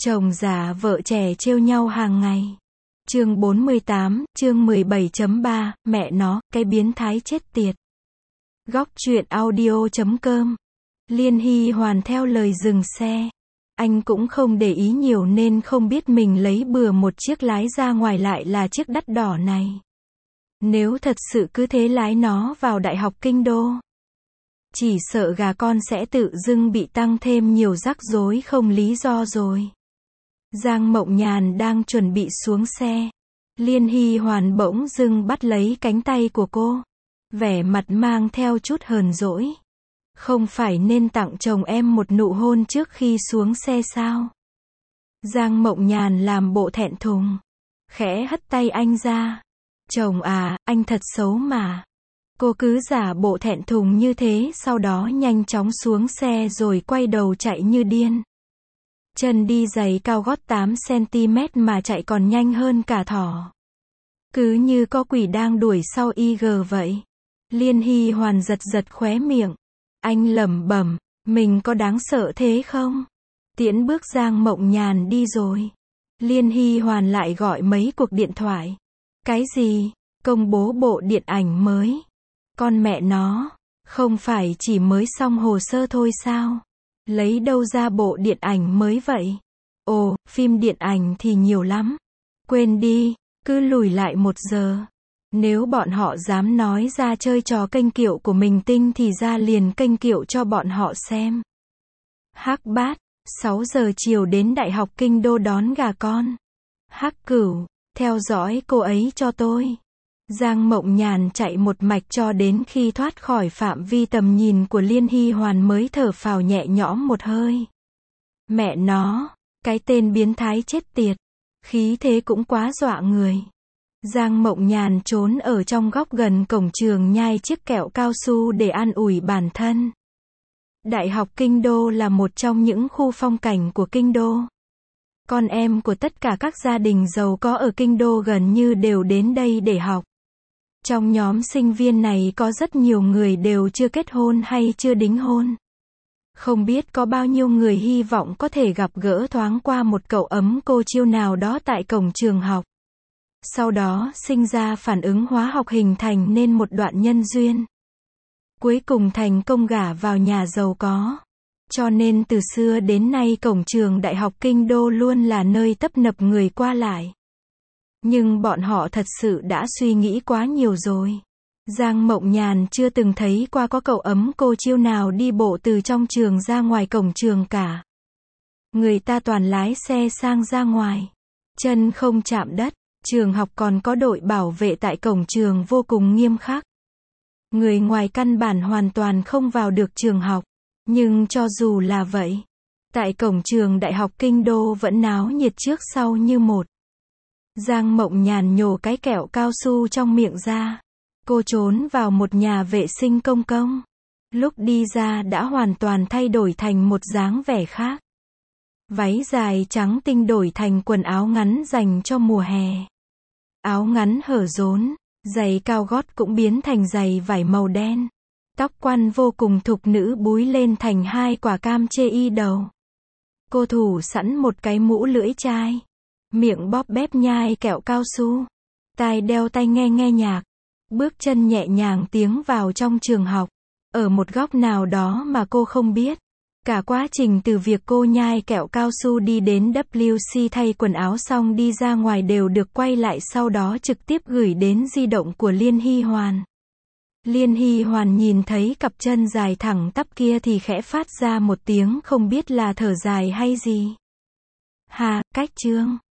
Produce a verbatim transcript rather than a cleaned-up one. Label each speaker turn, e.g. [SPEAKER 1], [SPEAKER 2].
[SPEAKER 1] Chồng già vợ trẻ trêu nhau hàng ngày. Chương bốn mươi tám, chương mười bảy chấm ba, mẹ nó, cái biến thái chết tiệt. Góc truyện audio chấm com. Liên Hy Hoàn theo lời dừng xe. Anh cũng không để ý nhiều nên không biết mình lấy bừa một chiếc lái ra ngoài lại là chiếc đắt đỏ này. Nếu thật sự cứ thế lái nó vào Đại học Kinh Đô, chỉ sợ gà con sẽ tự dưng bị tăng thêm nhiều rắc rối không lý do rồi. Giang Mộng Nhàn đang chuẩn bị xuống xe. Liên Hy Hoàn bỗng dưng bắt lấy cánh tay của cô. Vẻ mặt mang theo chút hờn dỗi. Không phải nên tặng chồng em một nụ hôn trước khi xuống xe sao? Giang Mộng Nhàn làm bộ thẹn thùng. Khẽ hất tay anh ra. Chồng à, anh thật xấu mà. Cô cứ giả bộ thẹn thùng như thế, sau đó nhanh chóng xuống xe rồi quay đầu chạy như điên. Chân đi giày cao gót tám xăng ti mét mà chạy còn nhanh hơn cả thỏ. Cứ như có quỷ đang đuổi sau i giê vậy. Liên Hy Hoàn giật giật khóe miệng. Anh lẩm bẩm, mình có đáng sợ thế không? Tiễn bước Giang Mộng Nhàn đi rồi. Liên Hy Hoàn lại gọi mấy cuộc điện thoại. Cái gì? Công bố bộ điện ảnh mới. Con mẹ nó, không phải chỉ mới xong hồ sơ thôi sao? Lấy đâu ra bộ điện ảnh mới vậy? Ồ, phim điện ảnh thì nhiều lắm. Quên đi, cứ lùi lại một giờ. Nếu bọn họ dám nói ra chơi trò kênh kiệu của mình tinh thì ra liền kênh kiệu cho bọn họ xem. Hắc Bát, sáu giờ chiều đến Đại học Kinh Đô đón gà con. Hắc Cửu, theo dõi cô ấy cho tôi. Giang Mộng Nhàn chạy một mạch cho đến khi thoát khỏi phạm vi tầm nhìn của Liên Hy Hoàn mới thở phào nhẹ nhõm một hơi. Mẹ nó, cái tên biến thái chết tiệt. Khí thế cũng quá dọa người. Giang Mộng Nhàn trốn ở trong góc gần cổng trường nhai chiếc kẹo cao su để an ủi bản thân. Đại học Kinh Đô là một trong những khu phong cảnh của Kinh Đô. Con em của tất cả các gia đình giàu có ở Kinh Đô gần như đều đến đây để học. Trong nhóm sinh viên này có rất nhiều người đều chưa kết hôn hay chưa đính hôn. Không biết có bao nhiêu người hy vọng có thể gặp gỡ thoáng qua một cậu ấm cô chiêu nào đó tại cổng trường học. Sau đó sinh ra phản ứng hóa học hình thành nên một đoạn nhân duyên. Cuối cùng thành công gả vào nhà giàu có. Cho nên từ xưa đến nay cổng trường Đại học Kinh Đô luôn là nơi tấp nập người qua lại. Nhưng bọn họ thật sự đã suy nghĩ quá nhiều rồi. Giang Mộng Nhàn chưa từng thấy qua có cậu ấm cô chiêu nào đi bộ từ trong trường ra ngoài cổng trường cả. Người ta toàn lái xe sang ra ngoài. Chân không chạm đất. Trường học còn có đội bảo vệ tại cổng trường vô cùng nghiêm khắc. Người ngoài căn bản hoàn toàn không vào được trường học. Nhưng cho dù là vậy, tại cổng trường Đại học Kinh Đô vẫn náo nhiệt trước sau như một. Giang Mộng Nhàn nhổ cái kẹo cao su trong miệng ra. Cô trốn vào một nhà vệ sinh công cộng. Lúc đi ra đã hoàn toàn thay đổi thành một dáng vẻ khác. Váy dài trắng tinh đổi thành quần áo ngắn dành cho mùa hè. Áo ngắn hở rốn, giày cao gót cũng biến thành giày vải màu đen. Tóc quăn vô cùng thục nữ búi lên thành hai quả cam chê y đầu. Cô thủ sẵn một cái mũ lưỡi chai. Miệng bóp bép nhai kẹo cao su. Tai đeo tai nghe nghe nhạc. Bước chân nhẹ nhàng tiến vào trong trường học. Ở một góc nào đó mà cô không biết. Cả quá trình từ việc cô nhai kẹo cao su đi đến vê kép xê thay quần áo xong đi ra ngoài đều được quay lại sau đó trực tiếp gửi đến di động của Liên Hy Hoàn. Liên Hy Hoàn nhìn thấy cặp chân dài thẳng tắp kia thì khẽ phát ra một tiếng không biết là thở dài hay gì. Hà, cách chương.